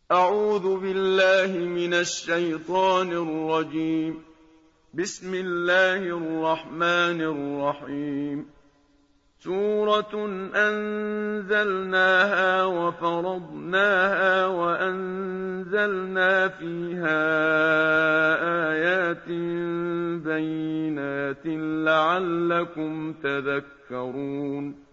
أعوذ بالله من الشيطان الرجيم. بسم الله الرحمن الرحيم. سورة أنزلناها وفرضناها وأنزلنا فيها آيات بينات لعلكم تذكرون.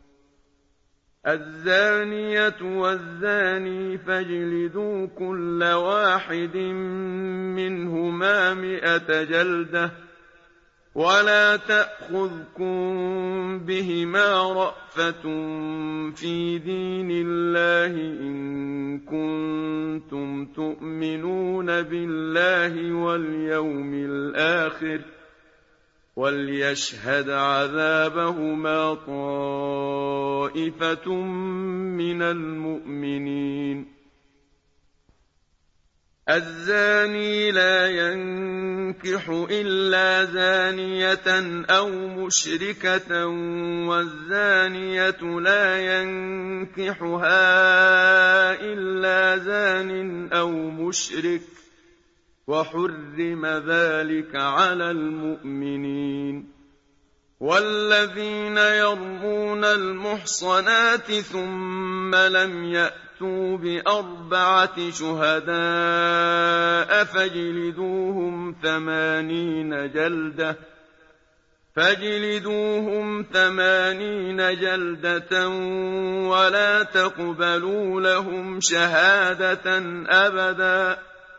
الزانية والزاني فاجلدوا كل واحد منهما 100 جلدة ولا تأخذكم بهما رأفة في دين الله إن كنتم تؤمنون بالله واليوم الآخر وليشهد عذابهما طائفة من المؤمنين. الزاني لا ينكح إلا زانية أو مشركة والزانية لا ينكحها إلا زان أو مشرك وحرم ذلك على المؤمنين. والذين يرمون المحصنات ثم لم يأتوا ب4 شهداء فاجلدوهم 80 جلدة ولا تقبلوا لهم شهادة أبدا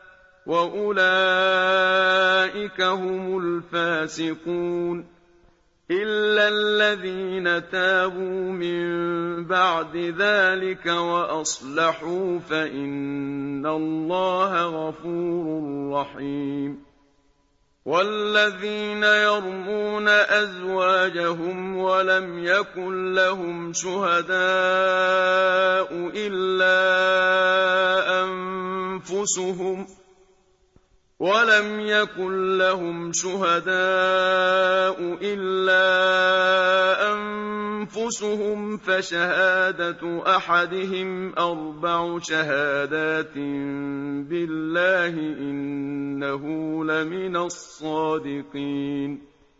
وأولئك هم الفاسقون. إلا الذين تابوا من بعد ذلك وأصلحوا فإن الله غفور رحيم. والذين يرمون أزواجهم ولم يكن لهم شهداء إلا أنفسهم فشهادة أحدهم 4 شهادات بالله إنه لمن الصادقين.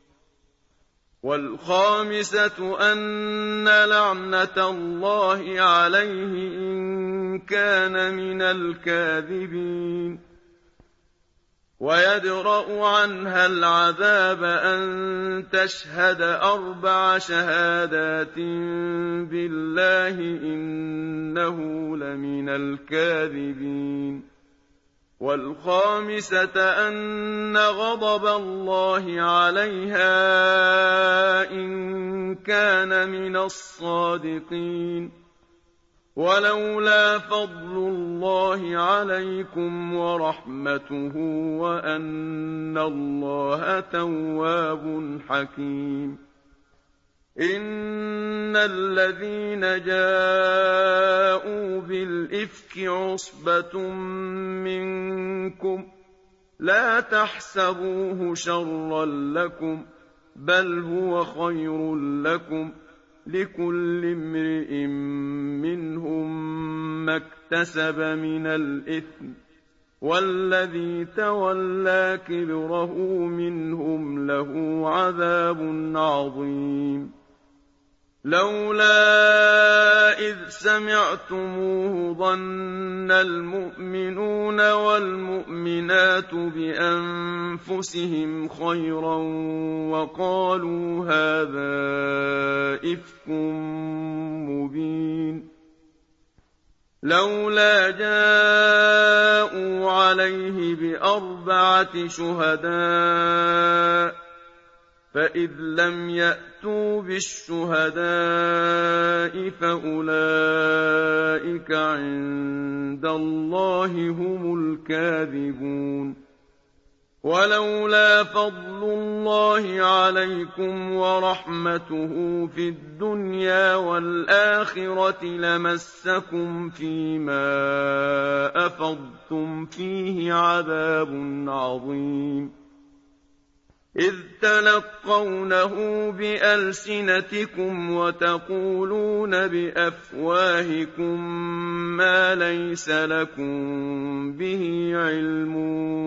والخامسة أن لعنة الله عليه إن كان من الكاذبين. ويدرأ عنها العذاب أن تشهد 4 شهادات بالله إنه لمن الكاذبين. والخامسة أن غضب الله عليها إن كان من الصادقين. ولولا فضل الله عليكم ورحمته وأن الله تواب حكيم. إن الذين جاءوا بالإفك عصبة منكم لا تحسبوه شرا لكم بل هو خير لكم لكل امرئ منهم ما اكتسب من الإثم والذي تولى كبره منهم له عذاب عظيم. لولا إذ سمعتموه ظن المؤمنون والمؤمنات بأنفسهم خيرا وقالوا هذا إفك مبين. لولا جاءوا عليه ب4 شهداء فإذ لم يأتوا بالشهداء فأولئك عند الله هم الكاذبون. ولولا فضل الله عليكم ورحمته في الدنيا والآخرة لمسكم فيما أفضتم فيه عذاب عظيم. إذ تلقونه بألسنتكم وتقولون بأفواهكم ما ليس لكم به علم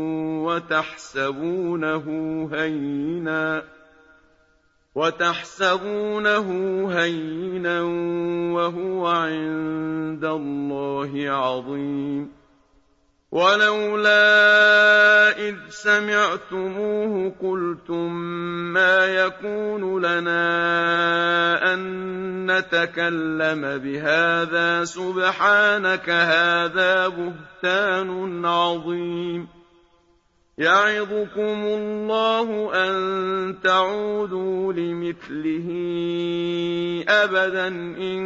وتحسبونه هينا وهو عند الله عظيم ولولا إذ سمعتموه قلتم ما يكون لنا أن نتكلم بهذا سبحانك هذا بهتان عظيم يعظكم الله أن تعودوا لمثله أبدا إن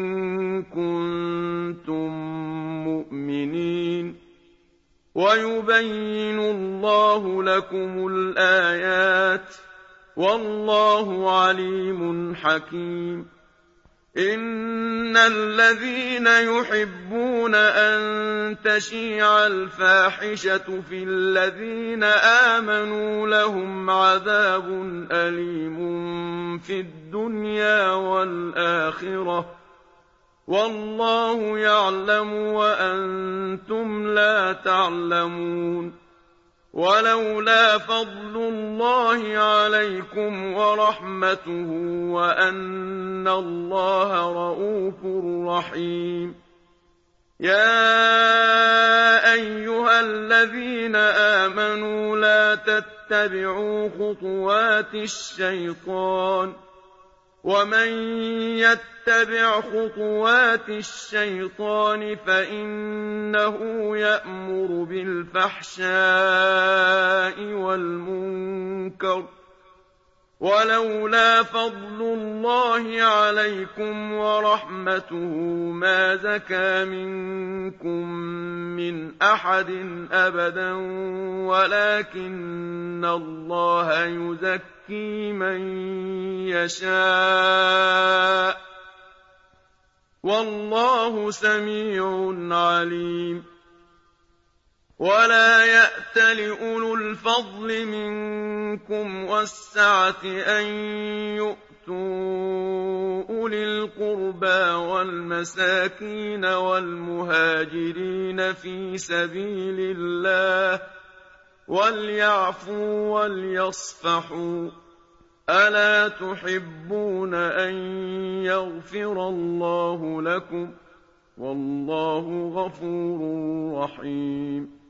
كنتم مؤمنين ويبين الله لكم الآيات والله عليم حكيم إن الذين يحبون أن تشيع الفاحشة في الذين آمنوا لهم عذاب أليم في الدنيا والآخرة والله يعلم وأنتم لا تعلمون ولولا فضل الله عليكم ورحمته وأن الله رءوف رحيم يا أيها الذين آمنوا لا تتبعوا خطوات الشيطان ومن يتبع خطوات الشيطان فإنه يأمر بالفحشاء والمنكر ولولا فضل الله عليكم ورحمته ما زكى منكم من أحد أبدا ولكن الله يزكي من يشاء والله سميع عليم ولا يأت لأولو الفضل منكم والسعة أن يؤتوا أولي القربى والمساكين والمهاجرين في سبيل الله وليعفوا وليصفحوا ألا تحبون أن يغفر الله لكم والله غفور رحيم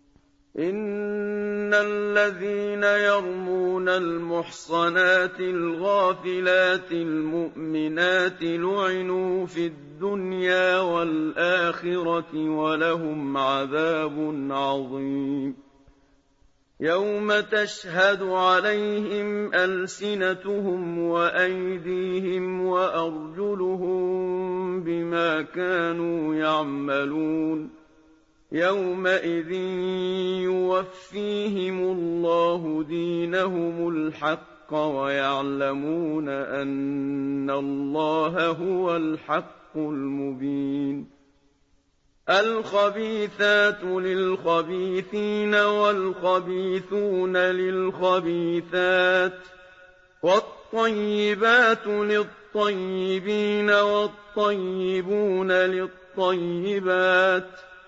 إن الذين يرمون المحصنات الغافلات المؤمنات لعنوا في الدنيا والآخرة ولهم عذاب عظيم يوم تشهد عليهم ألسنتهم وأيديهم وأرجلهم بما كانوا يعملون يومئذ يوفيهم الله دينهم الحق ويعلمون أن الله هو الحق المبين الخبيثات للخبيثين والخبيثون للخبيثات والطيبات للطيبين والطيبون للطيبات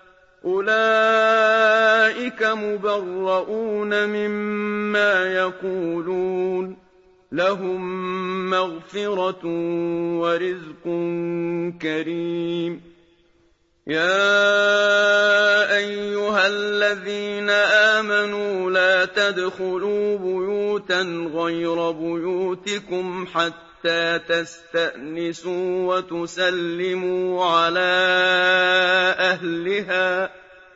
أولئك مبرؤون مما يقولون لهم مغفرة ورزق كريم يا أيها الذين آمنوا لا تدخلوا بيوتا غير بيوتكم حتى تستأنسوا وتسلموا على أهلها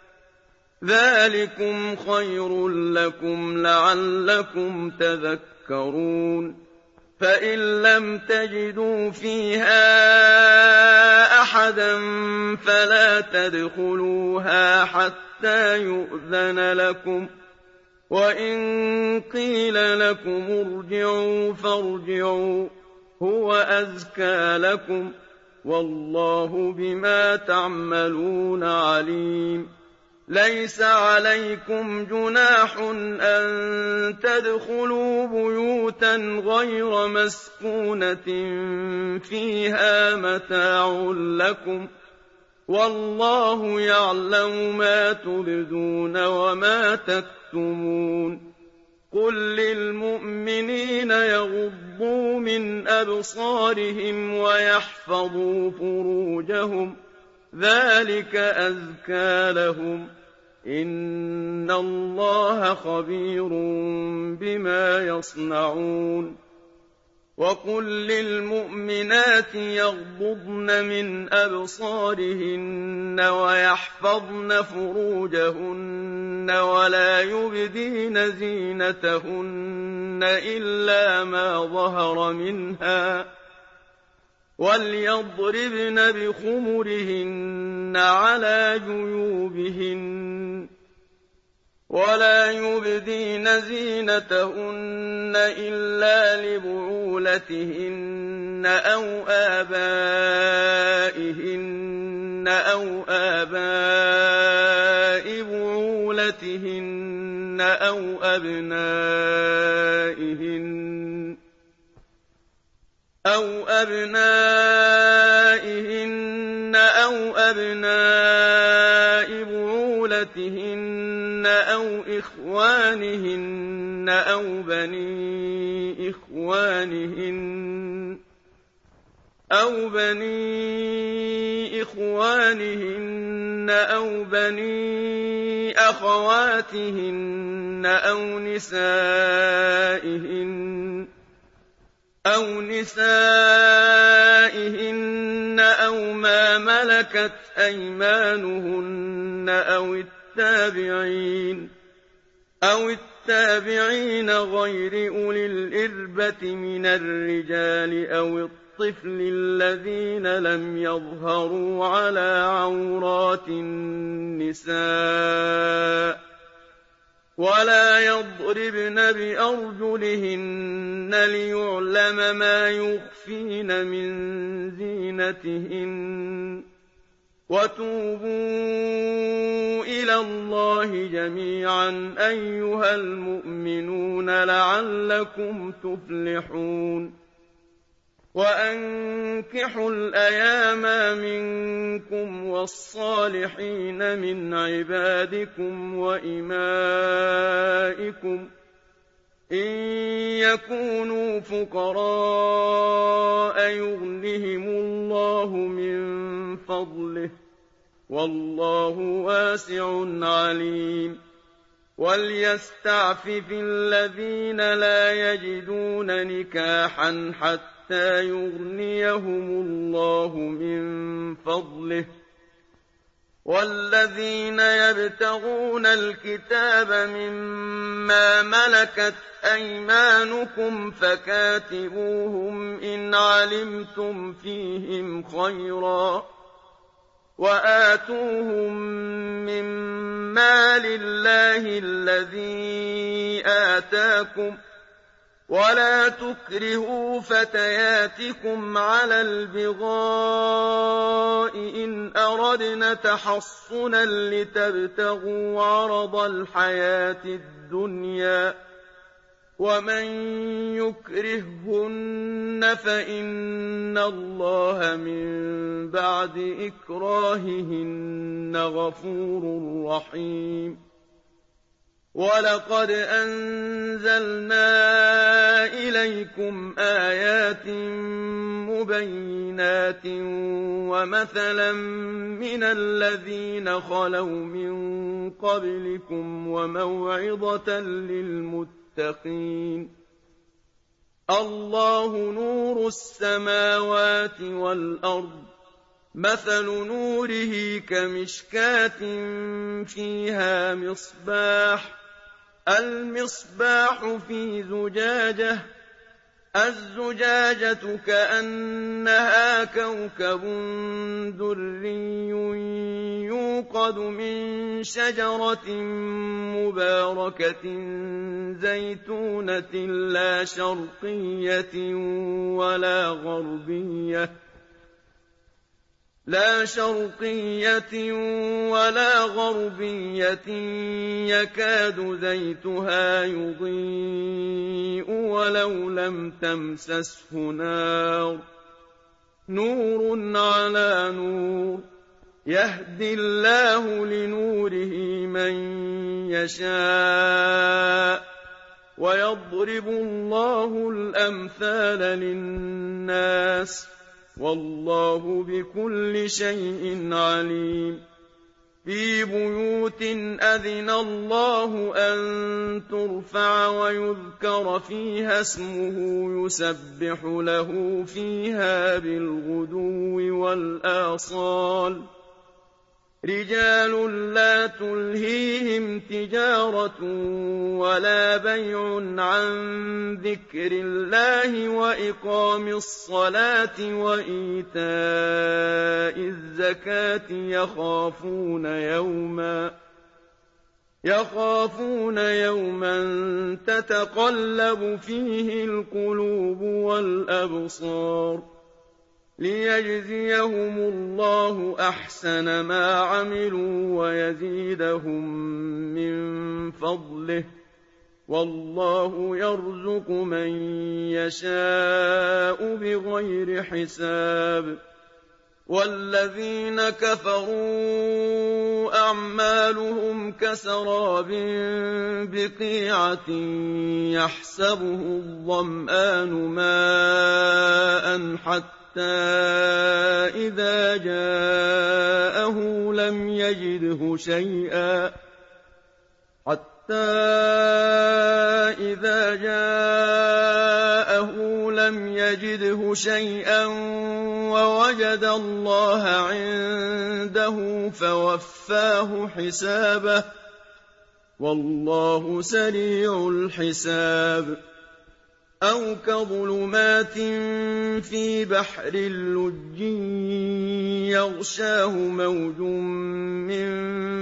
ذلكم خير لكم لعلكم تذكرون فإن لم تجدوا فيها أحدا فلا تدخلوها حتى يؤذن لكم وإن قيل لكم ارجعوا فارجعوا هو أزكى لكم والله بما تعملون عليم ليس عليكم جناح أن تدخلوا بيوتا غير مسكونة فيها متاع لكم والله يعلم ما تبدون وما تكتمون قل للمؤمنين يغضوا من أبصارهم ويحفظوا فروجهم ذلك أزكى لهم إن الله خبير بما يصنعون وقل للمؤمنات يغضضن من أبصارهن ويحفظن فروجهن ولا يبدين زينتهن إلا ما ظهر منها وليضربن بخمرهن على جيوبهن ولا يبدين زينتهن إلا لبعولتهن أو آبائهن أو آباء بعولتهن أو أبنائهن أو أبناء بعولتهن أو إخوانهن أو بني إخوانهن أو بني أخواتهن أو نسائهن أو ما ملكت أيمانهن أو التابعين غير أولي الإربة من الرجال أو الطفل الذين لم يظهروا على عورات النساء ولا يضربن بأرجلهن ليعلم ما يخفين من زينتهن وتوبوا إلى الله جميعا أيها المؤمنون لعلكم تفلحون وأنكحوا الأيام منكم والصالحين من عبادكم وإمائكم إن يكونوا فقراء يغنهم الله من فضله والله واسع عليم وليستعفف الذين لا يجدون نكاحا حتى يغنيهم الله من فضله والذين يبتغون الكتاب مما ملكت أيمانكم فكاتبوهم إن علمتم فيهم خيرا وآتوهم من مال الله الذي آتاكم ولا تكرهوا فتياتكم على البغاء إن أردنا تحصنا لتبتغوا عرض الحياة الدنيا ومن يكرههن فإن الله من بعد إكراههن غفور رحيم ولقد أنزلنا إليكم آيات مبينات ومثلا من الذين خلوا من قبلكم وموعظة للمتقين الله نور السماوات والأرض مثل نوره كمشكاة فيها المصباح في زجاجة الزجاجة كأنها كوكب دري يوقد من شجرة مباركة زيتونة لا شرقية ولا غربية لا شرقية ولا غربية يكاد زيتها يضيء ولو لم تمسسه نار نور على نور يهدي الله لنوره من يشاء ويضرب الله الأمثال للناس والله بكل شيء عليم في بيوت أذن الله أن ترفع ويذكر فيها اسمه يسبح له فيها بالغدو والآصال رجال لا تلهيهم تجارة ولا بيع عن ذكر الله وإقام الصلاة وإيتاء الزكاة يخافون يوما تتقلب فيه القلوب والأبصار ليجزيهم الله أحسن ما عملوا ويزيدهم من فضله والله يرزق من يشاء بغير حساب والذين كفروا أعمالهم كسراب بقيعة يحسبه الظمآن ماء حتى إذا جاءه لم يجده شيئا ووجد الله عنده فوفاه حسابه والله سريع الحساب أو كظلمات في بحر لج يغشاه موج من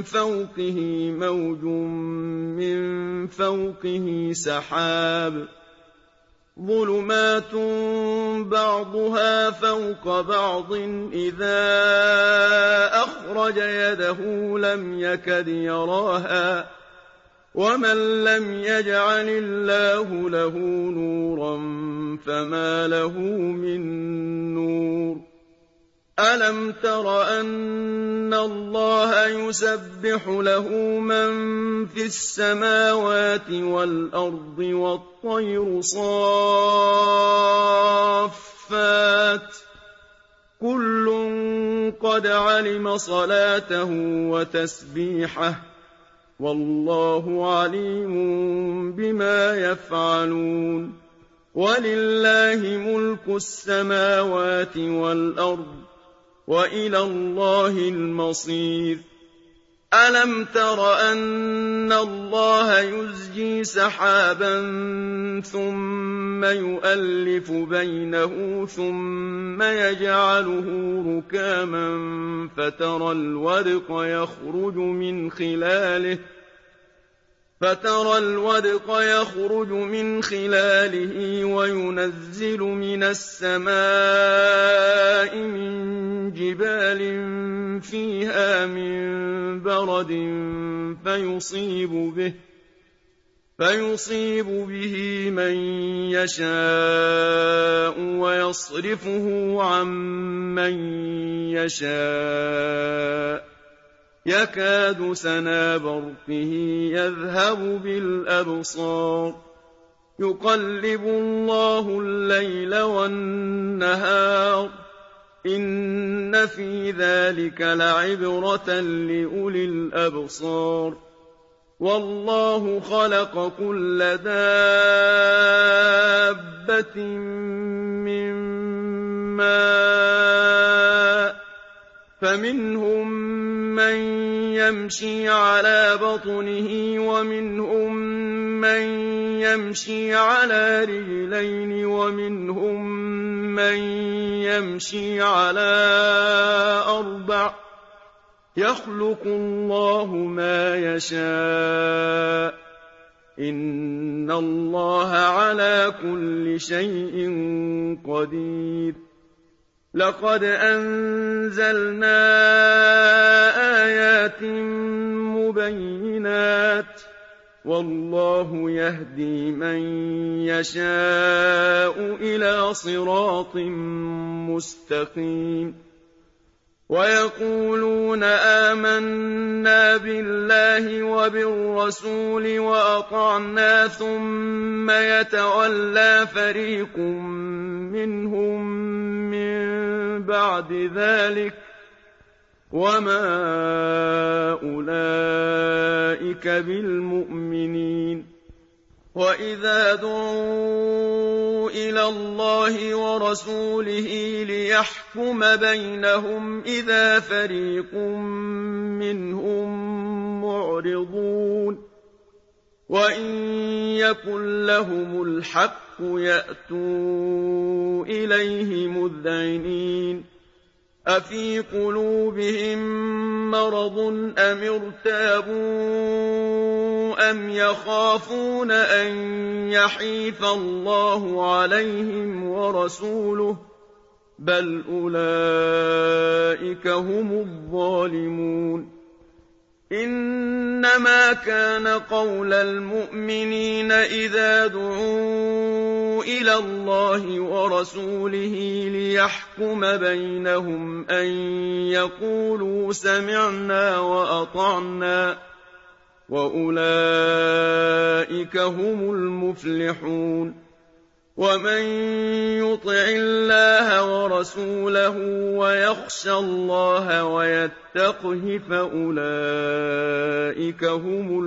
فوقه سحاب ظلمات بعضها فوق بعض إذا أخرج يده لم يكد يراها ومن لم يجعل الله له نورا فما له من نور ألم تر أن الله يسبح له من في السماوات والأرض والطير صافات كل قد علم صلاته وتسبيحه والله عليم بما يفعلون ولله ملك السماوات والأرض وإلى الله المصير ألم تر أن الله يزجي سحابا ثم يؤلف بينه ثم يجعله ركاما فترى الودق يخرج من خلاله وينزل من السماء من جبال فيها من برد فيصيب به من يشاء ويصرفه عن من يشاء يكاد سنا برقه يذهب بالأبصار يقلب الله الليل والنهار إن في ذلك لعبرة لأولي الأبصار والله خلق كل دابة من ماء فمنهم من يمشي على بطنه ومنهم من يمشي على رجلين ومنهم من يمشي على أربع يخلق الله ما يشاء إن الله على كل شيء قدير لقد أنزلنا آيات مبينات والله يهدي من يشاء إلى صراط مستقيم ويقولون آمنا بالله وبالرسول وأطعنا ثم يتولى فريق منهم من بعد ذلك وما أولئك بالمؤمنين وإذا دعوا إلى الله ورسوله ليحكم بينهم إذا فريق منهم معرضون وإن يكن لهم الحق يأتوا إليه مذعنين أفي قلوبهم مرض أم ارتابوا أم يخافون أن يحيف الله عليهم ورسوله بل أولئك هم الظالمون إنما كان قول المؤمنين إذا دعوا إلى الله ورسوله ليحكم بينهم أن يقولوا سمعنا وأطعنا وأولئك هم المفلحون ومن يطع الله ورسوله ويخشى الله ويتقه فأولئك هم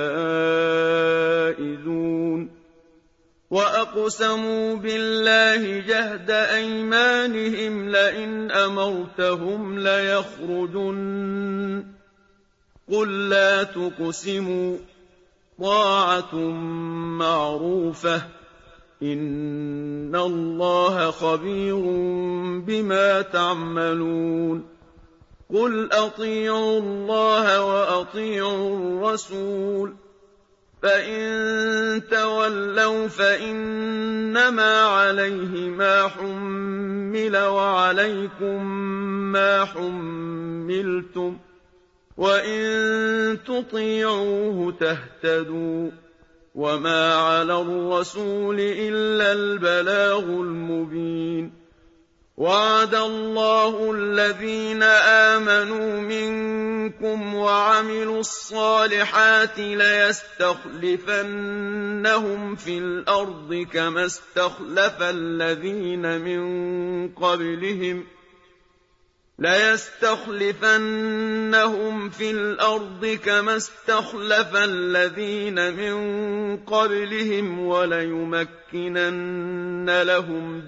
الفائزون وأقسموا بالله جهد أيمانهم لئن أمرتهم ليخرجن قل لا تقسموا طاعة معروفة إن الله خبير بما تعملون قل أطيعوا الله وأطيعوا الرسول فإن تولوا فإنما عليه ما حمل وعليكم ما حملتم وإن تطيعوه تهتدوا وما على الرسول إلا البلاغ المبين وعد الله الذين آمنوا منكم وعملوا الصالحات ليستخلفنهم في الأرض كما استخلف الذين من قبلهم ليستخلفنهم في الأرض كما استخلف الذين من قبلهم وليمكنن لهم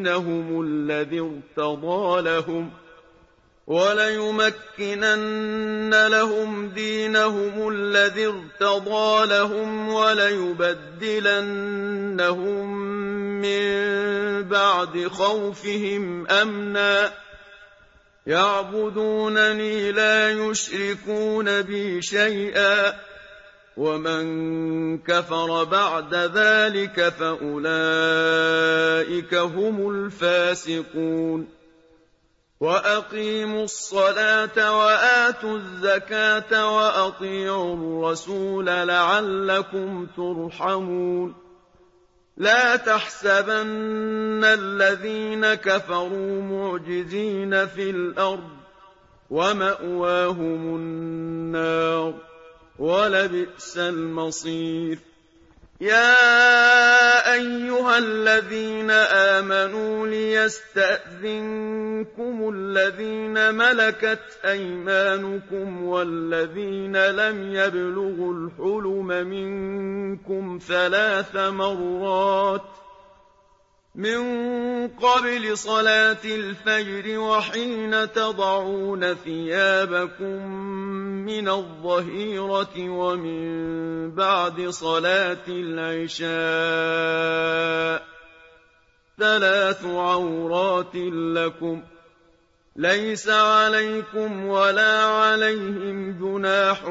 دينهم الذي ارتضى لهم وليبدلنهم من بعد خوفهم أمنا يعبدونني لا يشركون بي شيئا ومن كفر بعد ذلك فأولئك هم الفاسقون وأقيموا الصلاة وآتوا الزكاة وأطيعوا الرسول لعلكم ترحمون لا تحسبن الذين كفروا معجزين في الأرض ومأواهم النار ولبئس المصير يا أيها الذين آمنوا ليستأذنكم الذين ملكت أيمانكم والذين لم يبلغوا الحلم منكم 3 مرات من قبل صلاة الفجر وحين تضعون ثيابكم من الظهيرة ومن بعد صلاة العشاء 3 عورات لكم ليس عليكم ولا عليهم جناح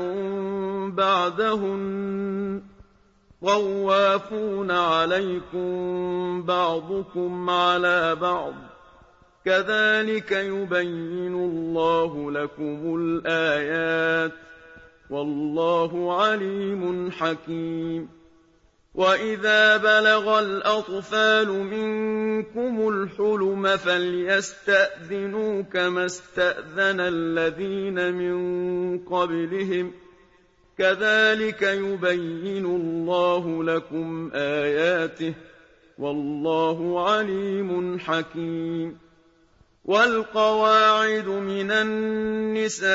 بعدهن طوافون عليكم بعضكم على بعض كذلك يبين الله لكم الآيات والله عليم حكيم وإذا بلغ الأطفال منكم الحلم فليستأذنوا كما استأذن الذين من قبلهم كذلك يبين الله لكم آياته والله عليم حكيم والقواعد من النساء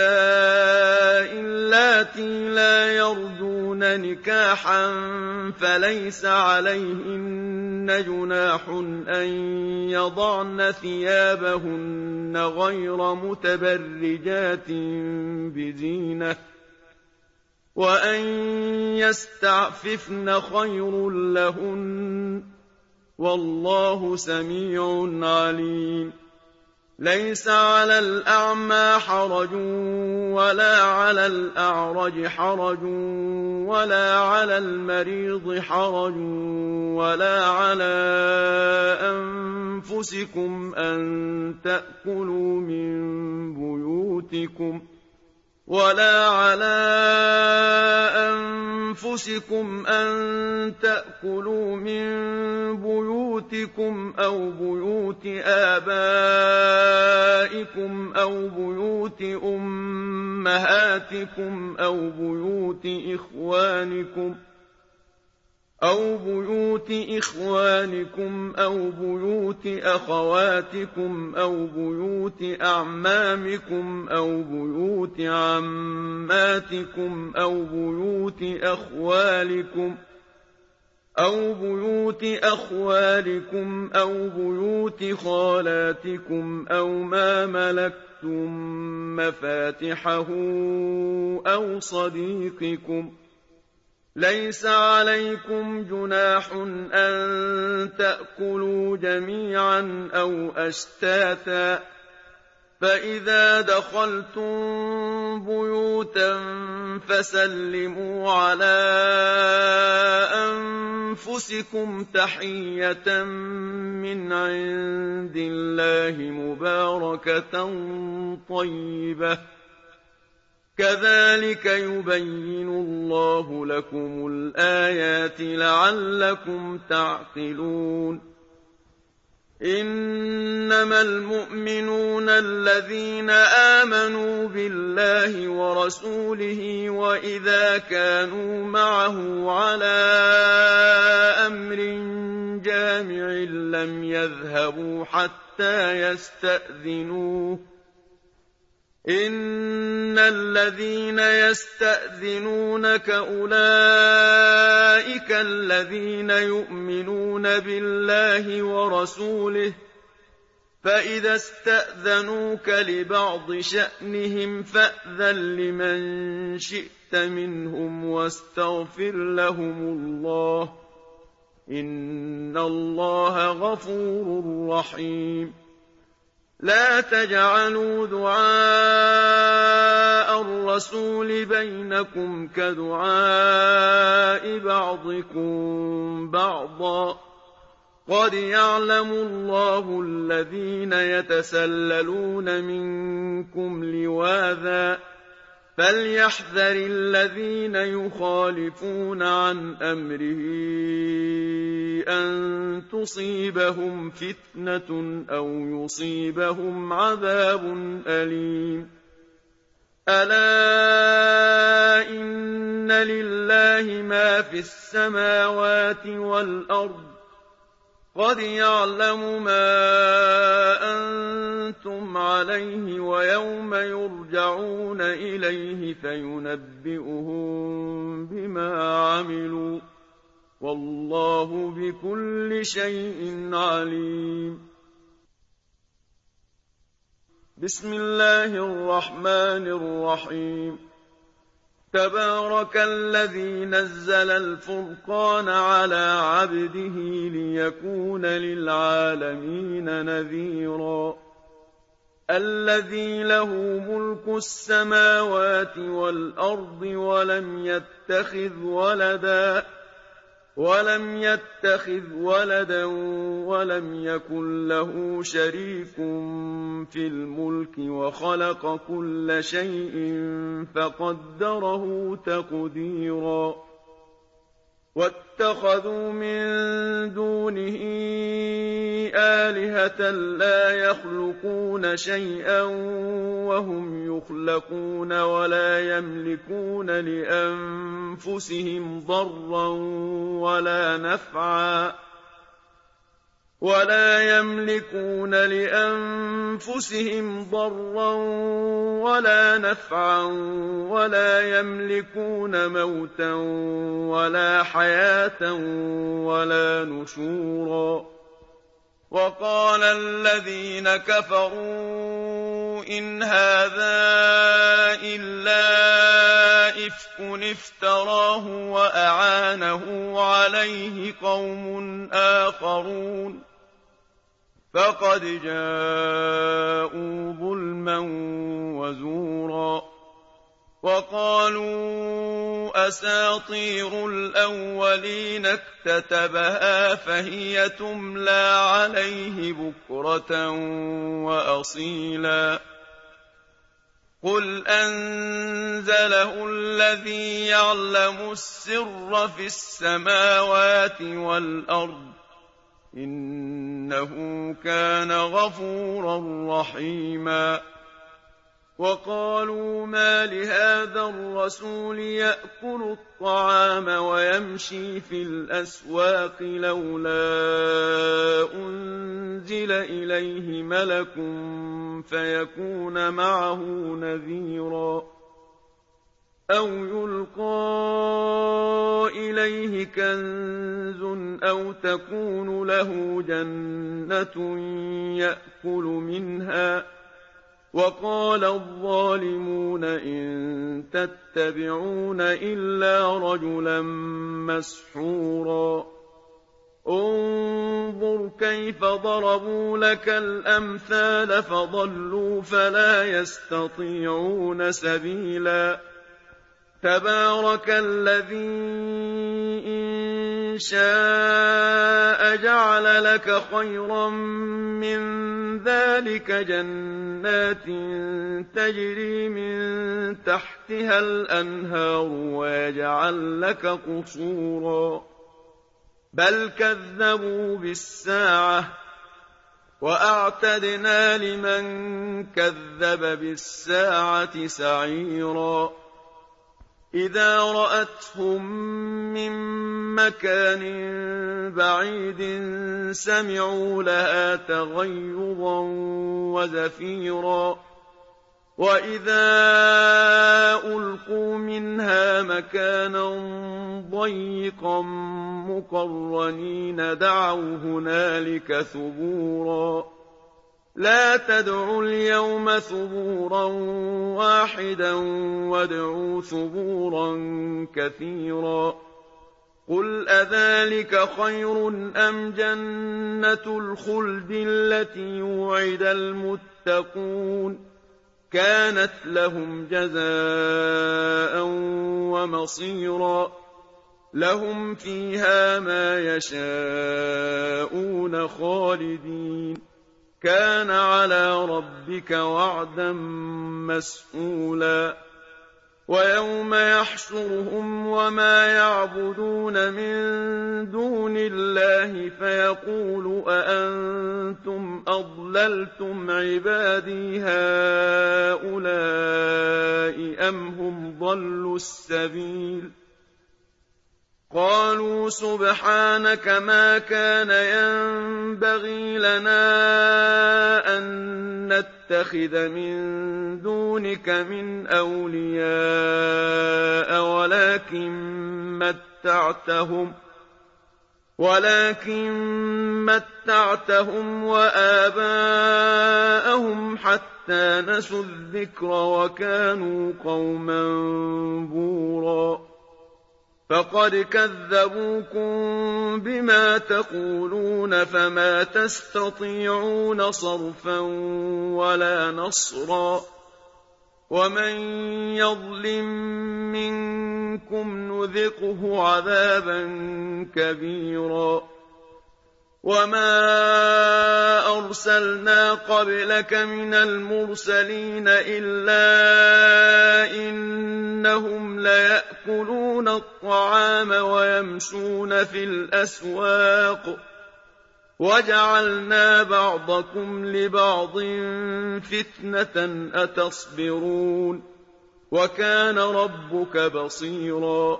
اللاتي لا يرجون نكاحا فليس عليهن جناح أن يضعن ثيابهن غير متبرجات بزينة وأن يستعففن خير لهن والله سميع عليم ليس على الأعمى حرج ولا على الأعرج حرج ولا على المريض حرج ولا على أنفسكم أن تأكلوا من بيوتكم أو بيوت آبائكم أو بيوت أمهاتكم أو بيوت إخوانكم أو بيوت أخواتكم أو بيوت أعمامكم أو بيوت عماتكم أو بيوت أخوالكم أو بيوت خالاتكم أو ما ملكتم مفاتحه أو صديقكم ليس عليكم جناح أن تأكلوا جميعا أو أشتاتا فإذا دخلتم بيوتا فسلموا على أنفسكم تحية من عند الله مباركة طيبة كذلك يبين الله لكم الآيات لعلكم تعقلون إنما المؤمنون الذين آمنوا بالله ورسوله وإذا كانوا معه على أمر جامع لم يذهبوا حتى يستأذنوه إن الذين يستأذنونك أولئك الذين يؤمنون بالله ورسوله فإذا استأذنوك لبعض شأنهم فأذن لمن شئت منهم واستغفر لهم الله إن الله غفور رحيم لا تجعلوا دعاء الرسول بينكم كدعاء بعضكم بعضا قد يعلم الله الذين يتسللون منكم لواذا فليحذر الذين يخالفون عن أمره أن تصيبهم فتنة أو يصيبهم عذاب أليم ألا إن لله ما في السماوات والأرض قد يعلم ما أنتم عليه ويوم يرجعون إليه فينبئهم بما عملوا والله بكل شيء عليم بسم الله الرحمن الرحيم تبارك الذي نزل الفرقان على عبده ليكون للعالمين نذيرا الذي له ملك السماوات والأرض ولم يتخذ ولدا ولم يتخذ ولدا ولم يكن له شريك في الملك وخلق كل شيء فقدره تقديرا واتخذوا من دونه آلهة لا يخلقون شيئا وهم يخلقون ولا يملكون لأنفسهم ضرا ولا نفعا ولا يملكون موتا ولا حياة ولا نشورا وقال الذين كفروا إن هذا إلا إفك افتراه وأعانه عليه قوم آخرون فقد جاءوا ظلما وزورا وقالوا أساطير الأولين اكتتبها فهي تملى عليه بكرة وأصيلا قل أنزله الذي يعلم السر في السماوات والأرض إنه كان غفورا رحيما وقالوا ما لهذا الرسول يأكل الطعام ويمشي في الأسواق لولا أنزل إليه ملك فيكون معه نذيرا أو يلقى إليه كنز أو تكون له جنة يأكل منها وقال الظالمون إن تتبعون إلا رجلا مسحورا انظر كيف ضربوا لك الأمثال فضلوا فلا يستطيعون سبيلا تبارك الذي إن شاء جعل لك خيرا من ذلك جنات تجري من تحتها الأنهار ويجعل لك قصورا بل كذبوا بالساعة وأعتدنا لمن كذب بالساعة سعيرا إذا رأتهم من مكان بعيد سمعوا لها تغيظا وزفيرا وإذا ألقوا منها مكانا ضيقا مقرنين دعوا هنالك ثبورا لا تدعوا اليوم ثبورا واحدا وادعوا ثبورا كثيرا قل أذلك خير أم جنة الخلد التي وعد المتقون كانت لهم جزاء ومصيرا لهم فيها ما يشاءون خالدين كان على ربك وعدا مسئولا ويوم يحشرهم وما يعبدون من دون الله فيقول أأنتم أضللتم عبادي هؤلاء أم هم ضلوا السبيل قالوا سبحانك ما كان ينبغي لنا أن نتخذ من دونك من أولياء ولكن متعتهم وآباءهم حتى نسوا الذكر وكانوا قوما بورا فقد كذبوكم بما تقولون فما تستطيعون صرفا ولا نصرا ومن يظلم منكم نُذِقْهُ عَذَابًا كَبِيرًا وَمَا أَرْسَلْنَا قَبْلَكَ مِنَ الْمُرْسَلِينَ إِلَّا إِنَّهُمْ لَيَأْكُلُونَ الطَّعَامَ وَيَمْشُونَ فِي الْأَسْوَاقِ وَجَعَلْنَا بَعْضَكُمْ لِبَعْضٍ فِتْنَةً أَتَصْبِرُونَ وَكَانَ رَبُّكَ بَصِيرًا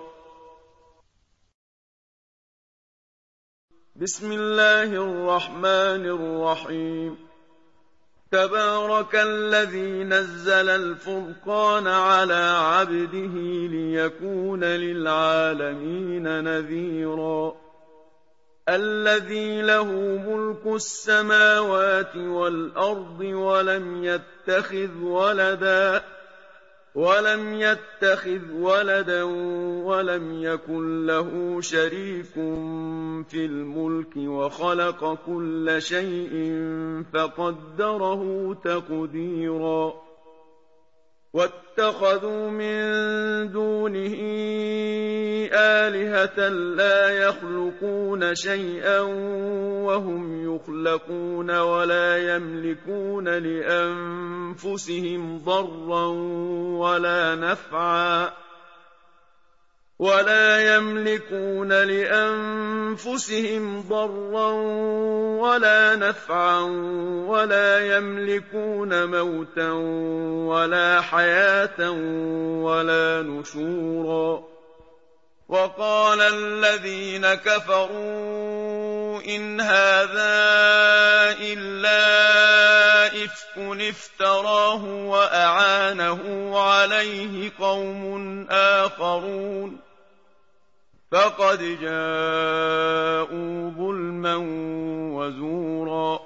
بسم الله الرحمن الرحيم تبارك الذي نزل الفرقان على عبده ليكون للعالمين نذيرا الذي له ملك السماوات والأرض ولم يتخذ ولدا ولم يكن له شريك في الملك وخلق كل شيء فقدره تقديرا واتخذوا من دونه آلهة لا يخلقون شيئا وهم يخلقون ولا يملكون لأنفسهم ضرا ولا نفعا ولا يملكون موتا ولا حياة ولا نشورا وقال الذين كفروا إن هذا إلا إفك افتراه وأعانه عليه قوم آخرون فقد جاءوا ظلما وزورا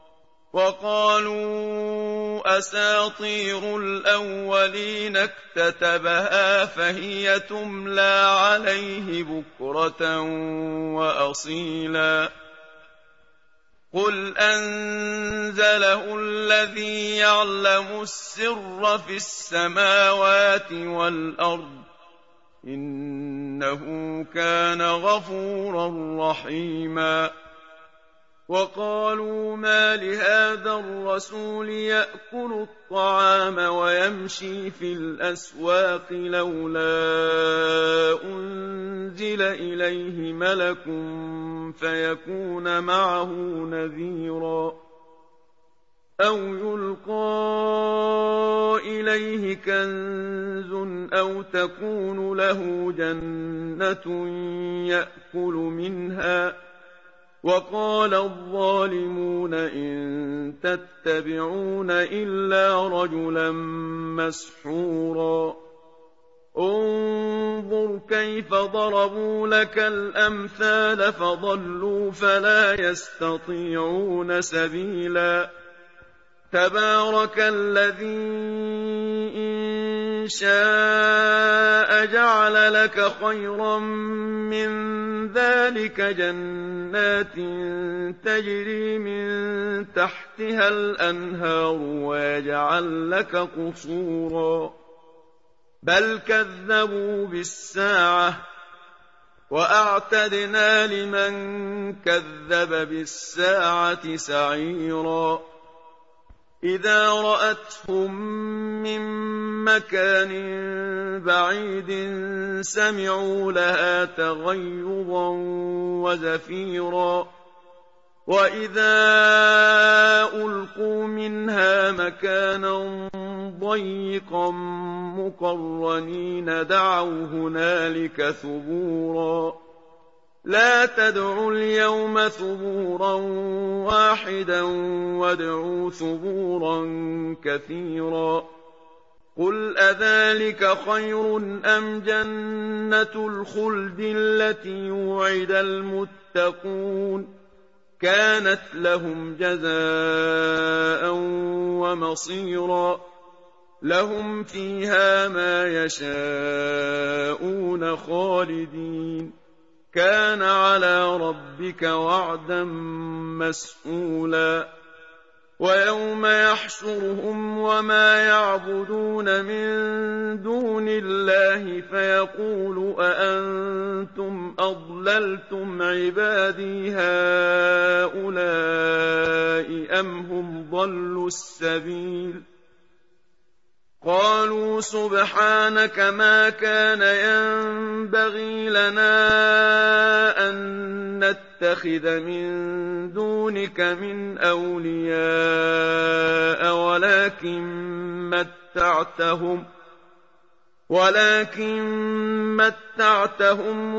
وقالوا أساطير الأولين اكتتبها فهي تملى عليه بكرة وأصيلا قل أنزله الذي يعلم السر في السماوات والأرض إنه كان غفورا رحيما وقالوا ما لهذا الرسول يأكل الطعام ويمشي في الأسواق لولا أنزل إليه ملك فيكون معه نذيرا أو يلقى إليه كنز أو تكون له جنة يأكل منها وقال الظالمون إن تتبعون إلا رجلا مسحورا انظر كيف ضربوا لك الأمثال فضلوا فلا يستطيعون سبيلا تبارك الذي إن شاء جعل لك خيرا من ذلك جنات تجري من تحتها الأنهار ويجعل لك قصورا بل كذبوا بالساعة وأعتدنا لمن كذب بالساعة سعيرا إذا رأتهم من مكان بعيد سمعوا لها تغيظا وزفيرا وإذا ألقوا منها مكانا ضيقا مقرنين دعوا هنالك ثبورا لا تدعوا اليوم ثبورا واحدا وادعوا ثبورا كثيرا قل أذلك خير أم جنة الخلد التي وعد المتقون كانت لهم جزاء ومصيرا لهم فيها ما يشاءون خالدين كان على ربك وعدا مسئولا ويوم يحشرهم وما يعبدون من دون الله فيقول أأنتم أضللتم عبادي هؤلاء أم هم ضلوا السبيل قالوا سبحانك ما كان ينبغي لنا أن نتخذ من دونك من أولياء ولكن متعتهم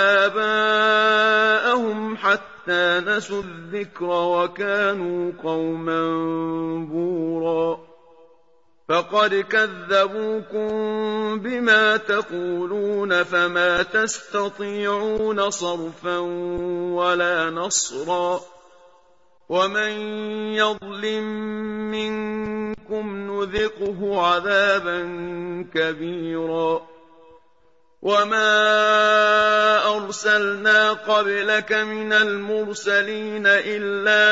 وآباءهم حتى نسوا الذكر وكانوا قوما بورا فقد كذبوكم بما تقولون فما تستطيعون صرفا ولا نصرا ومن يظلم منكم نذقه عذابا كبيرا وما أرسلنا قبلك من المرسلين إلا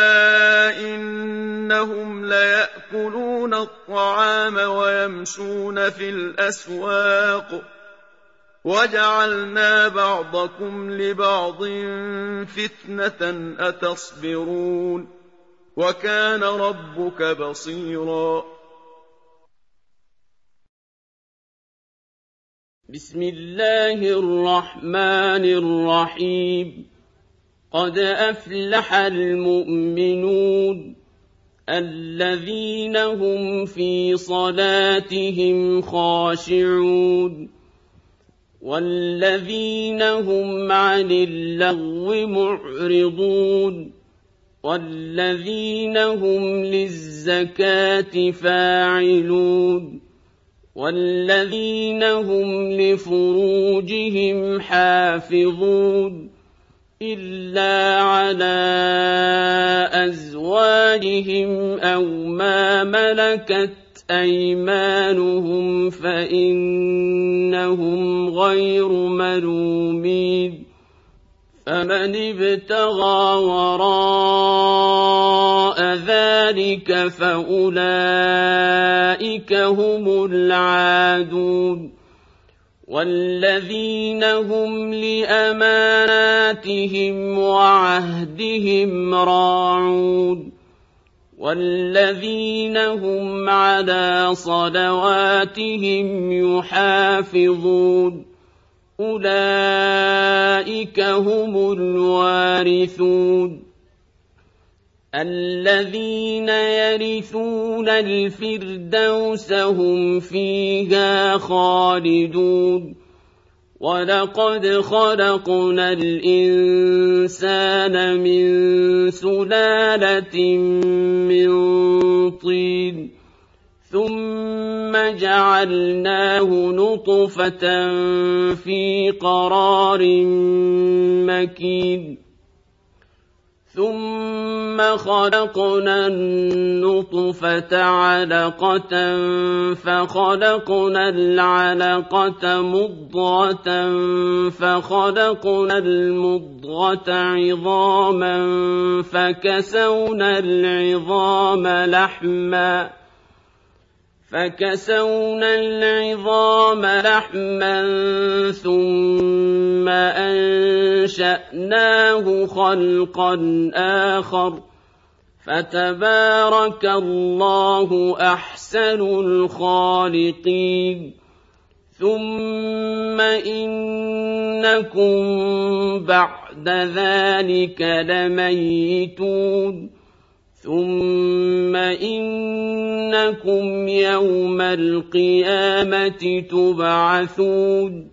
إنهم ليأكلون الطعام ويمشون في الأسواق وجعلنا بعضكم لبعض فتنة أتصبرون وكان ربك بصيرا بسم الله الرحمن الرحيم قد أفلح المؤمنون الذين هم في صلاتهم خاشعون والذين هم عن اللغو معرضون والذين هم للزكاة فاعلون والذين هم لفروجهم حافظون إلا على أزواجهم أو ما ملكت أيمانهم فإنهم غير ملومين فمن ابتغى وراء ذلك فأولئك هم العادون والذين هم لأماناتهم وعهدهم راعون والذين هم على صلواتهم يحافظون أولئك هم الوارثون الذين يرثون الفردوس هم فيها خالدون ولقد خلقنا الإنسان من سلالة من طين ثم جعلناه نطفة في قرار مكين ثم خلقنا النطفة علقة فخلقنا العلقة مضغة فخلقنا المضغة عظاما فكسونا العظام لحما ثم أنشأناه خلقا آخر فتبارك الله أحسن الخالقين ثم إنكم بعد ذلك لميتون ثم إنكم يوم القيامة تبعثون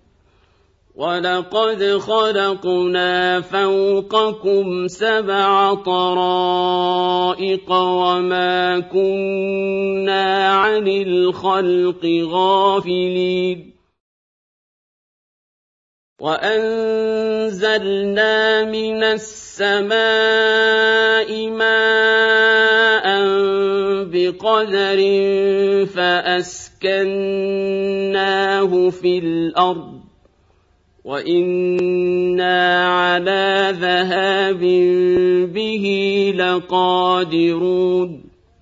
ولقد خلقنا فوقكم 7 طرائق وما كنا عن الخلق غافلين وأنزلنا من السماء ماء بقدر فأسكناه في الأرض وَإِنَّا عَلَىٰ ذَهَابٍ بِهِ لَقَادِرُونَ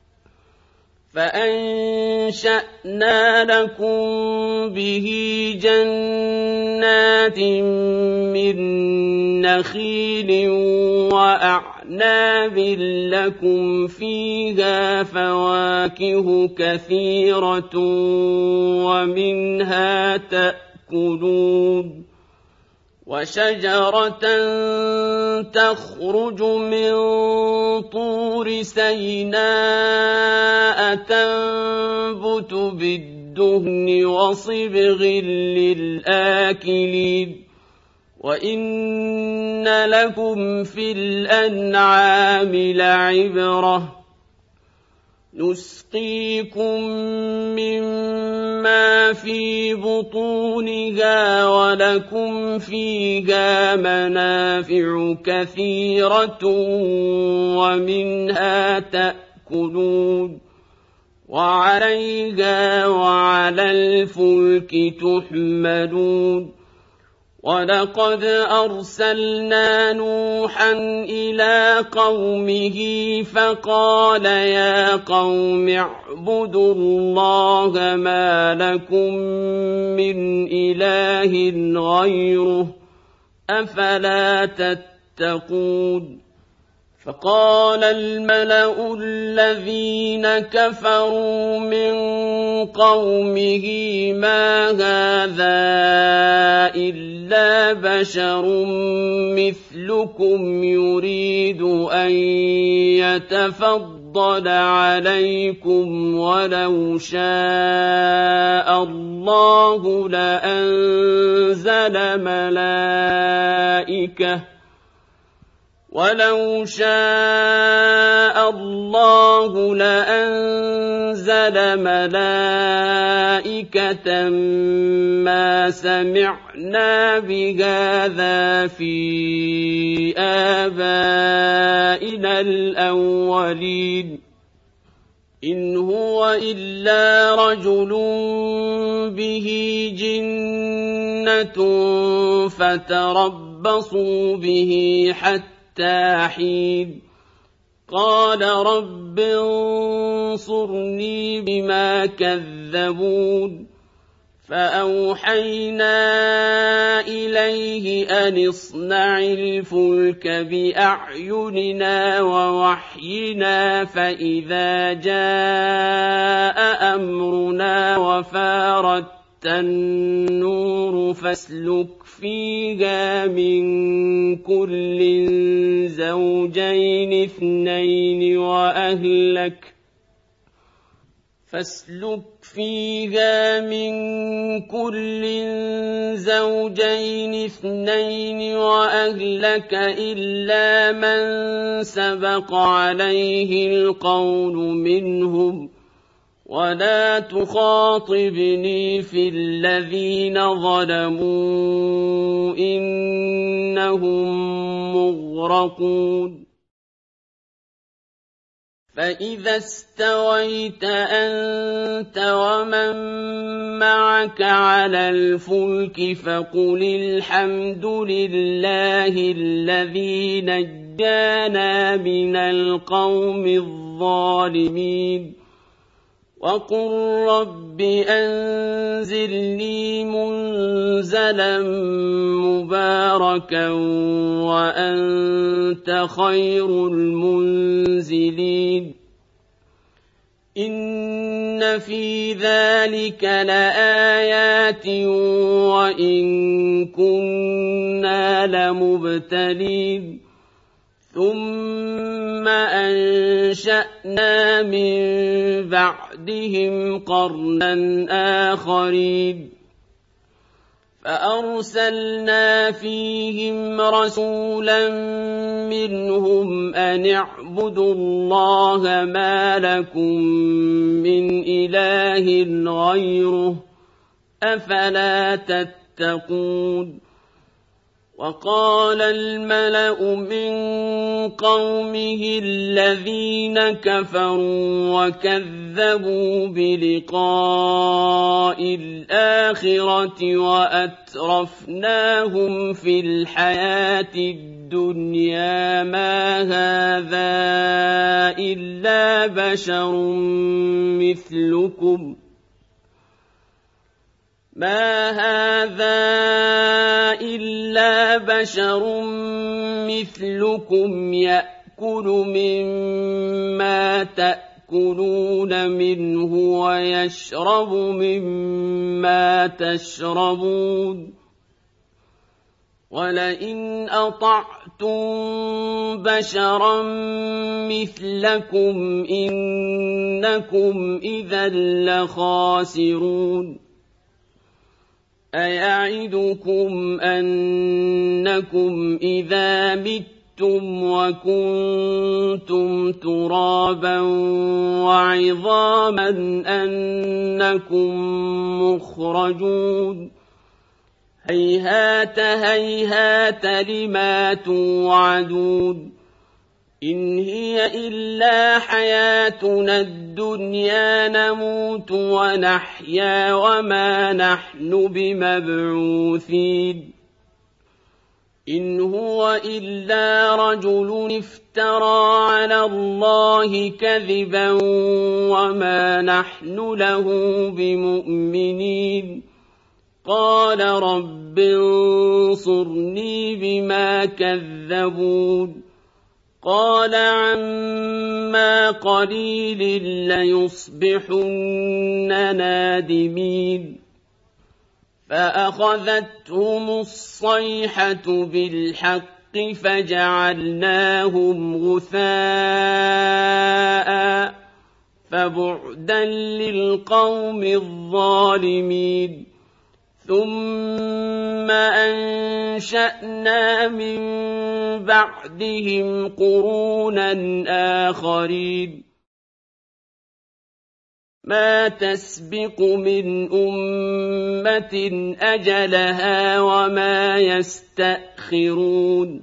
فَأَنشَأْنَا لَكُم بِهِ جَنَّاتٍ مِّن نَّخِيلٍ وَأَعْنَابٍ لَّكُمْ فِيهَا فَوَاكِهُ كَثِيرَةٌ وَمِنْهَا تَأْكُلُونَ وَشَجَرَةً تَخْرُجُ مِن طُورِ سَيْنَاءَ تَنبُتُ بِالدُّهْنِ وَصِبْغٍ لِّلْآكِلِينَ وَإِنَّ لَكُمْ فِي الْأَنْعَامِ لَعِبْرَةً نُسْقِيكُم مِّمَّا فِي بُطُونِهَا وَلَكُمْ فِيهَا مَنَافِعُ كَثِيرَةٌ وَمِنْهَا تَأْكُلُونَ وَعَلَيْهَا وَعَلَى الْفُلْكِ تُحْمَلُونَ وَلَقَدْ أَرْسَلْنَا نُوحًا إِلَىٰ قَوْمِهِ فَقَالَ يَا قَوْمِ اعْبُدُوا اللَّهَ مَا لَكُم مِّنْ إِلَٰهٍ غَيْرُهُ أَفَلَا تَتَّقُونَ فَقَالَ الْمَلَأُ الَّذِينَ كَفَرُوا مِن قَوْمِهِ مَا هَٰذَا إِلَّا بَشَرٌ مِّثْلُكُمْ يُرِيدُ أَن يَتَفَضَّلَ عَلَيْكُمْ وَلَوْ شَاءَ اللَّهُ لَأَنزَلَ مَلَائِكَةً مَّا سَمِعْنَا بِهَٰذَا فِي آبَائِنَا الْأَوَّلِينَ إِنْ هُوَ إِلَّا رَجُلٌ بِهِ جِنَّةٌ فَتَرَبَّصُوا بِهِ حَتَّىٰ حِينٍ قَالَ رَبِّ انصُرْنِي بِمَا كَذَّبُونِ فَأَوْحَيْنَا إِلَيْهِ أَنِ اصْنَعِ الْفُلْكَ بِأَعْيُنِنَا وَوَحْيِنَا فَإِذَا جَاءَ أَمْرُنَا وَفَارَتِ النُّورُ فَاسْلُكْ فِيهَا مِن كُلٍّ زَوْجَيْنِ اثْنَيْنِ وَأَهْلَكَ إِلَّا مَن سَبَقَ عَلَيْهِ الْقَوْلُ مِنْهُمْ وَلَا تُخَاطِبْنِي فِي الَّذِينَ ظَلَمُوا إِنَّهُم مُّغْرَقُونَ فَإِذَا اسْتَوَيْتَ أَنتَ وَمَن مَّعَكَ عَلَى الْفُلْكِ فَقُلِ الْحَمْدُ لِلَّهِ الَّذِي نَجَّانَا مِنَ الْقَوْمِ الظَّالِمِينَ وَقُل رَّبِّ أَنزِلْنِي مُنزَلًا مُّبَارَكًا وَأَنتَ خَيْرُ الْمُنزِلِينَ إِنَّ فِي ذَلِكَ لَآيَاتٍ وَإِن كُنَّا لَمُبْتَلِينَ ثُمَّ أَنشَأْنَا مِن بَعْدِهِمْ قَرْنًا آخَرِينَ فَأَرْسَلْنَا فِيهِمْ رَسُولًا مِّنْهُمْ أَنِ اعْبُدُوا اللَّهَ مَا لَكُم مِّنْ إِلَٰهٍ غَيْرُهُ أَفَلَا تَتَّقُونَ وقال الملأ من قومه الذين كفروا وكذبوا بلقاء الآخرة وأترفناهم في الحياة الدنيا ما هذا إلا بشر مثلكم يأكل مما تأكلون منه ويشرب مما تشربون ولئن أطعتم بشرا مثلكم إنكم إذا لخاسرون أيعدكم أنكم إذا متم وكنتم ترابا وعظاما أنكم مخرجون هيهات هيهات لما توعدون إن هي إلا حياتنا الدنيا نموت ونحيا وما نحن بمبعوثين إن هو إلا رجل افترى على الله كذبا وما نحن له بمؤمنين قال رب انصرني بما كذبون قال عما قليل ليصبحن نادمين فأخذتهم الصيحة بالحق فجعلناهم غثاء فبعدا للقوم الظالمين ثم أنشأنا من بعدهم قرونا آخرين ما تسبق من أمة أجلها وما يستأخرون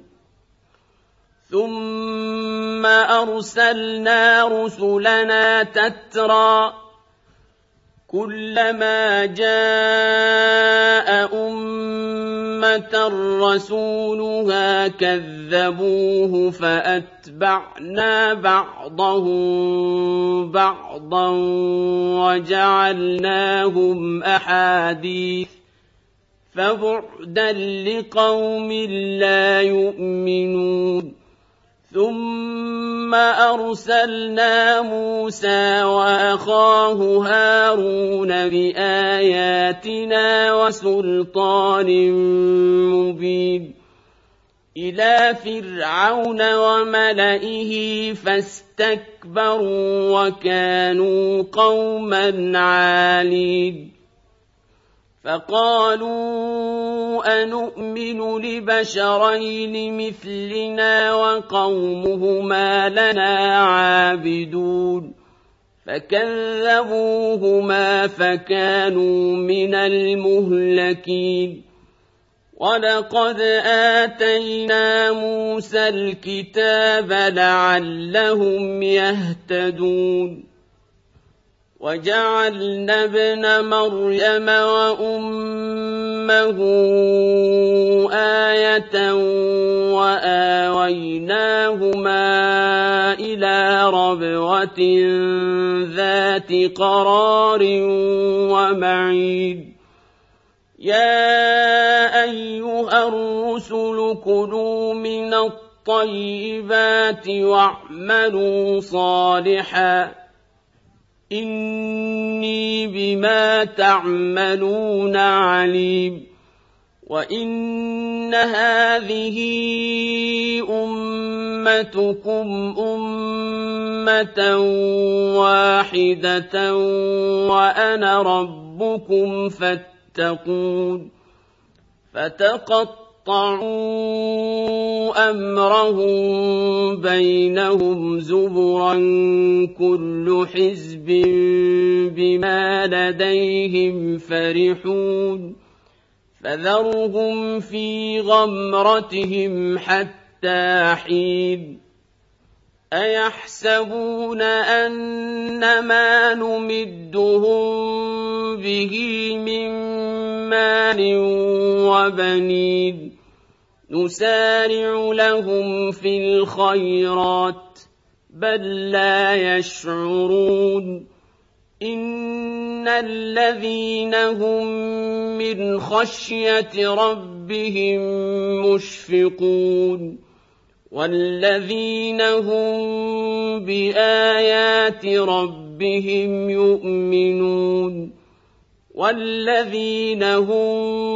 ثم أرسلنا رسلنا تترى كلما جاء أمة رسولها كذبوه فأتبعنا بعضهم بعضا وجعلناهم أحاديث فبعدا لقوم لا يؤمنون ثم أرسلنا موسى وأخاه هارون بآياتنا وسلطان مبين إلى فرعون وملئه فاستكبروا وكانوا قوما عالين فقالوا أنؤمن لبشرين مثلنا وقومهما لنا عابدون فكذبوهما فكانوا من المهلكين ولقد آتينا موسى الكتاب لعلهم يهتدون وجعلنا ابن مريم وأمه آية وآويناهما إلى ربوة ذات قرار ومعين يا أيها الرسل كلوا من الطيبات واعملوا صالحا إني بما تعملون عليم وإن هذه أمتكم أمة واحدة وأنا ربكم فاتقون فتقطعوا أمرهم بينهم زبرا كل حزب بما لديهم فرحون فذرهم في غمرتهم حتى حين أيحسبون أن ما نمدهم به من مال وبنين نسارع لهم في الخيرات بل لا يشعرون إن الذين هم من خشية ربهم مشفقون والذين هم بآيات ربهم يؤمنون والذين هم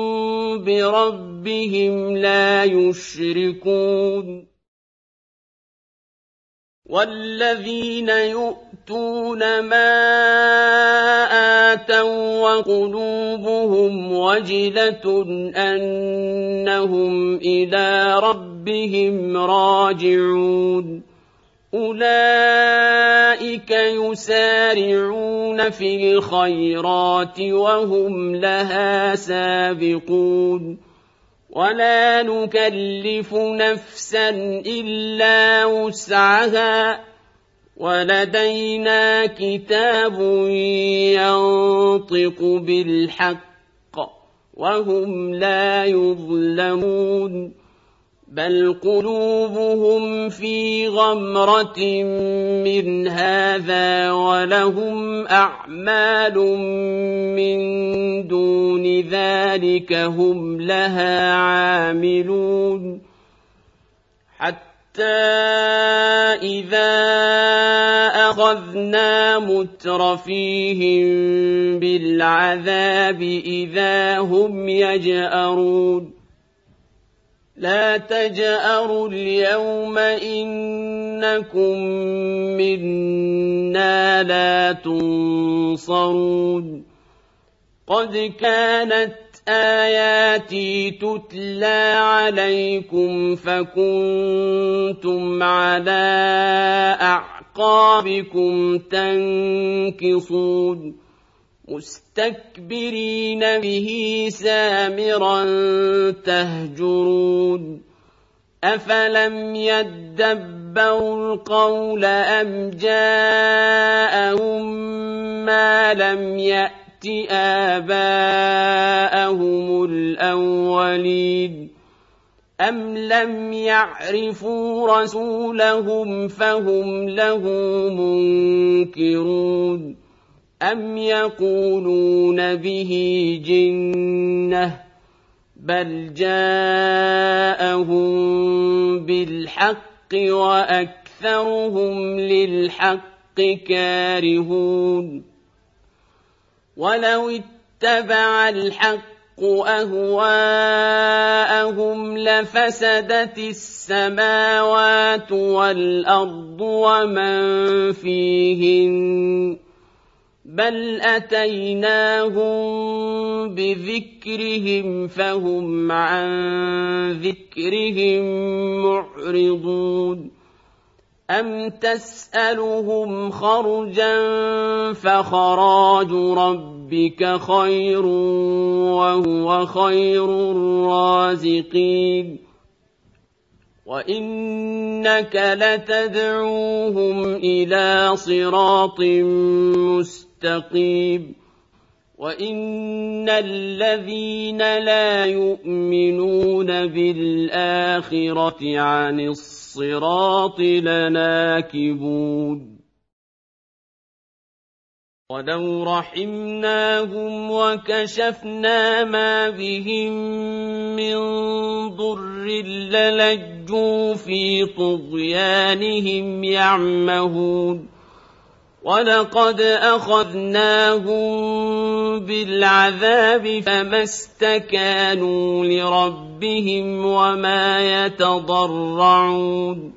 بربهم لا يشركون والذين يؤتون ما آتوا وقلوبهم وجلة أنهم إلى ربهم راجعون أولئك يسارعون في الخيرات وهم لها سابقون ولا نكلف نفسا إلا وسعها ولدينا كتاب ينطق بالحق وهم لا يظلمون بل قلوبهم في غمرة من هذا ولهم أعمال من دون ذلك هم لها عاملون حتى إذا أخذنا مترفيهم بالعذاب إذا هم يجأرون لا تجأروا اليوم إنكم منا لا تنصرون قد كانت آياتي تتلى عليكم فكنتم على أعقابكم تنكصون مستكبرين به سامرا تهجرون أفلم يدبروا القول أم جاءهم ما لم يأت آباءهم الأولين أم لم يعرفوا رسولهم فهم له منكرون أم يقولون به جنة بل جاءهم بالحق وأكثرهم للحق كارهون ولو اتبع الحق أهواءهم لفسدت السماوات والأرض ومن فيهن بل أتيناهم بذكرهم فهم عن ذكرهم معرضون أم تسألهم خرجا فخراج ربك خير وهو خير الرازقين وإنك لتدعوهم إلى صراط مستقيم وإن الذين لا يؤمنون بالآخرة عن الصراط لناكبون ولو رحمناهم وكشفنا ما بهم من ضر للجوا في طغيانهم يعمهون ولقد أخذناهم بالعذاب فما استكانوا لربهم وما يتضرعون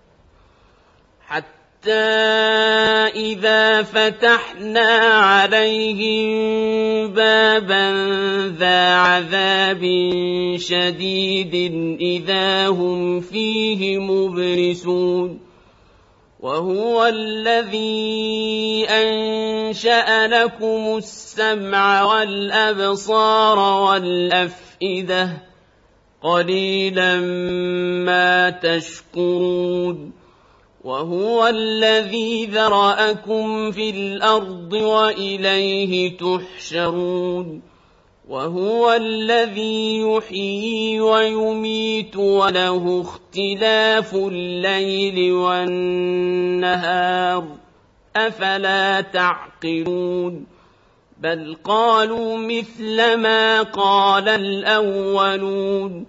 حتى إذا فتحنا عليهم بابا ذا عذاب شديد إذا هم فيه مبلسون وهو الذي أنشأ لكم السمع والأبصار والأفئدة أفئدة قليلا ما تشكرون وهو الذي ذرأكم في الأرض وإليه تحشرون وهو الذي يحيي ويميت وله اختلاف الليل والنهار أفلا تعقلون بل قالوا مثل ما قال الأولون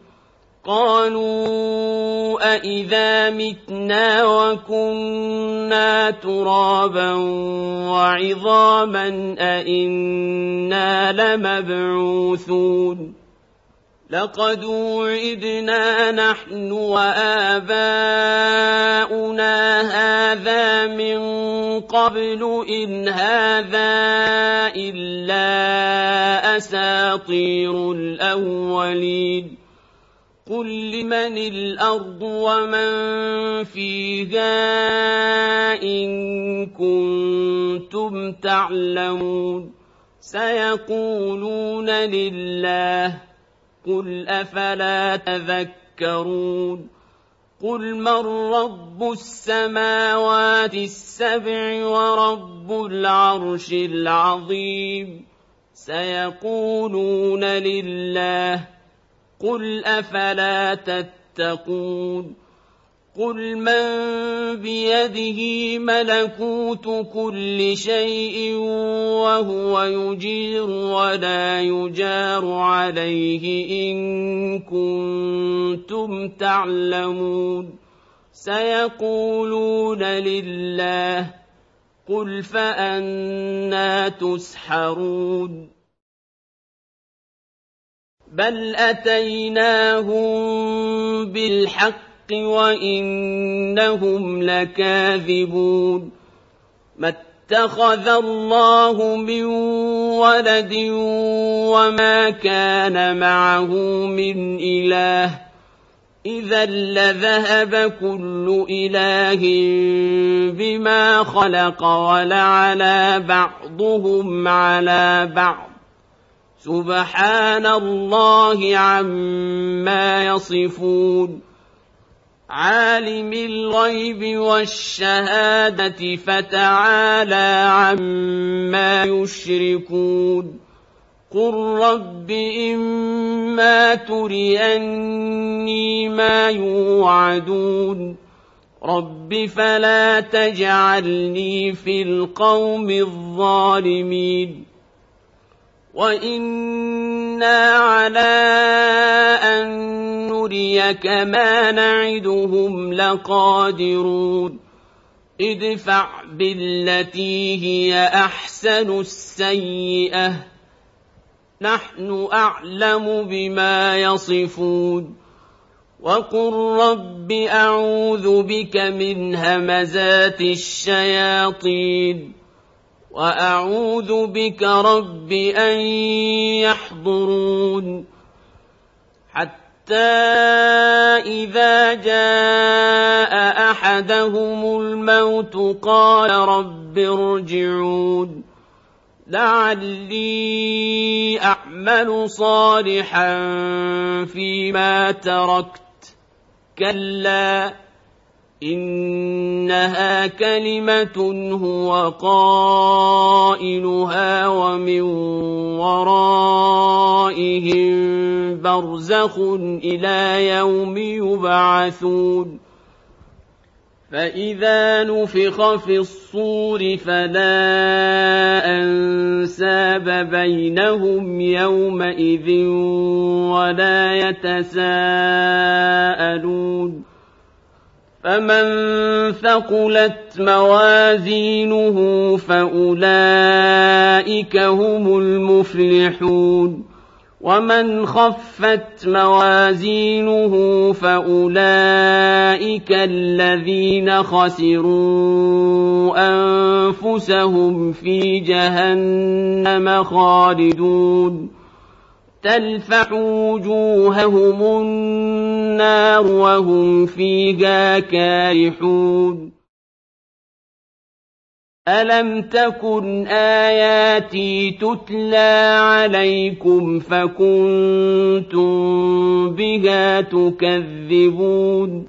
قالوا أئذا متنا وكنا ترابا وعظاما أئنا لمبعوثون لقد وعدنا نحن وآباؤنا هذا من قبل إن هذا إلا أساطير الأولين قل لمن الأرض ومن فيها إن كنتم تعلمون سيقولون لله قل أفلا تذكرون قل من رب السماوات السبع ورب العرش العظيم سيقولون لله قل أفلا تتقون قل من بيده ملكوت كل شيء وهو يجير ولا يجار عليه إن كنتم تعلمون سيقولون لله قل فأنى تسحرون بل أتيناهم بالحق وإنهم لكاذبون ما اتخذ الله من ولد وما كان معه من إله إذا لذهب كل إله بما خلق ولعلى بعضهم على بعض سبحان الله عما يصفون عالم الغيب والشهادة فتعالى عما يشركون قل رب إما تريني ما يوعدون رب فلا تجعلني في القوم الظالمين وإنا على أن نريك ما نعدهم لقادرون ادفع بالتي هي أحسن السيئة نحن أعلم بما يصفون وقل رب أعوذ بك من همزات الشياطين وأعوذ بك رب أن يحضرون حتى إذا جاء أحدهم الموت قال رب ارجعون لعلي أعمل صالحا فيما تركت كلا إنها كلمة هو قائلها ومن ورائهم برزخ إلى يوم يبعثون فإذا نفخ في الصور فلا أنساب بينهم يومئذ ولا يتساءلون فمن ثقلت موازينه فأولئك هم المفلحون ومن خفت موازينه فأولئك الذين خسروا أنفسهم في جهنم خالدون تلفح وجوههم النار وهم فيها كارحون أَلَمْ تَكُنْ آيَاتِي تُتْلَىٰ عَلَيْكُمْ فَكُنتُم بِهَا تُكَذِّبُونَ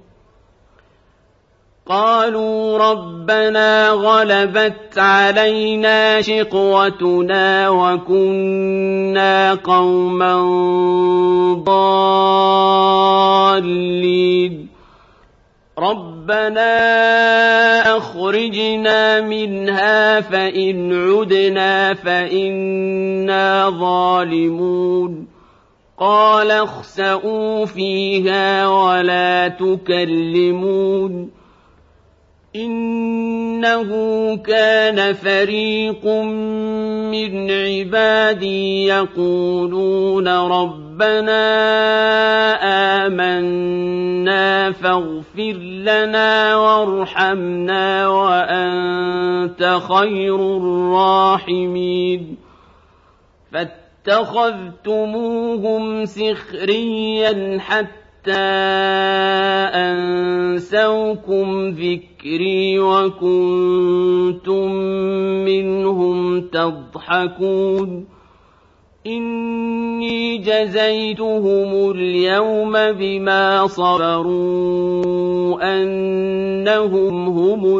قَالُوا رَبَّنَا غَلَبَتْ عَلَيْنَا شِقْوَتُنَا وَكُنَّا قَوْمًا ضَالِّينَ رَبَّنَا أَخْرِجْنَا مِنْهَا فَإِنْ عُدْنَا فَإِنَّا ظَالِمُونَ قَالَ اخْسَئُوا فِيهَا وَلَا تُكَلِّمُونِ إِنَّهُ كَانَ فَرِيقٌ مِّنْ عِبَادِي يَقُولُونَ رَبَّنَا آمَنَّا فاغْفِرْ لَنَا وَارْحَمْنَا وَأَنتَ خَيْرُ الرَّاحِمِينَ فَاتَّخَذْتُمُوهُمْ سِخْرِيًّا حَتَّىٰ أَنسَوْكُمْ ذِكْرِي وَكُنتُم مِّنْهُمْ تَضْحَكُونَ إِنِّي جَزَيْتُهُمُ الْيَوْمَ بِمَا صَبَرُوا أَنَّهُمْ هُمُ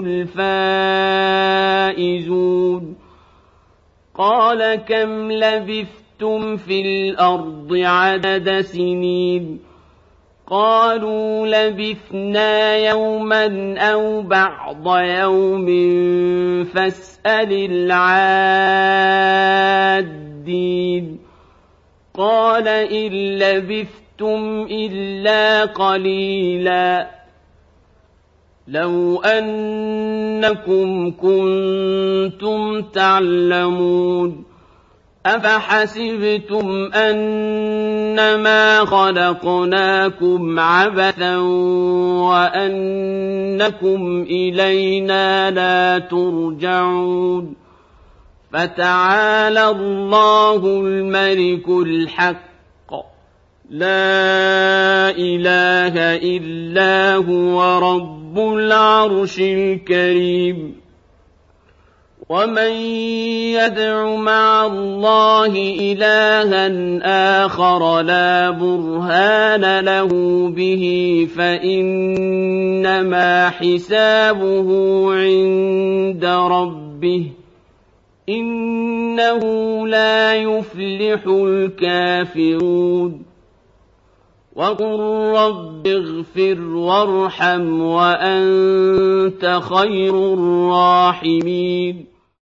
الْفَائِزُونَ قَالَ كَمْ لَبِثْتُمْ فِي الْأَرْضِ عَدَدَ سِنِينَ قَالُوا لَبِثْنَا يَوْمًا أَوْ بَعْضَ يَوْمٍ فَاسْأَلِ الْعَادِّينَ قَالَ إِن لَّبِثْتُمْ إِلَّا قَلِيلًا لَّوْ أَنَّكُمْ كُنتُمْ تَعْلَمُونَ أَفَحَسِبْتُمْ أَنَّمَا خَلَقْنَاكُمْ عَبَثًا وَأَنَّكُمْ إِلَيْنَا لَا تُرْجَعُونَ فَتَعَالَى اللَّهُ الْمَلِكُ الْحَقُّ لَا إِلَٰهَ إِلَّا هُوَ رَبُّ الْعَرْشِ الْكَرِيمِ وَمَن يَدْعُ مَعَ اللَّهِ إِلَٰهًا آخَرَ لَا بُرْهَانَ لَهُ بِهِ فَإِنَّمَا حِسَابُهُ عِندَ رَبِّهِ إِنَّهُ لَا يُفْلِحُ الْكَافِرُونَ وَقُل رَّبِّ اغْفِرْ وَارْحَمْ وَأَنتَ خَيْرُ الرَّاحِمِينَ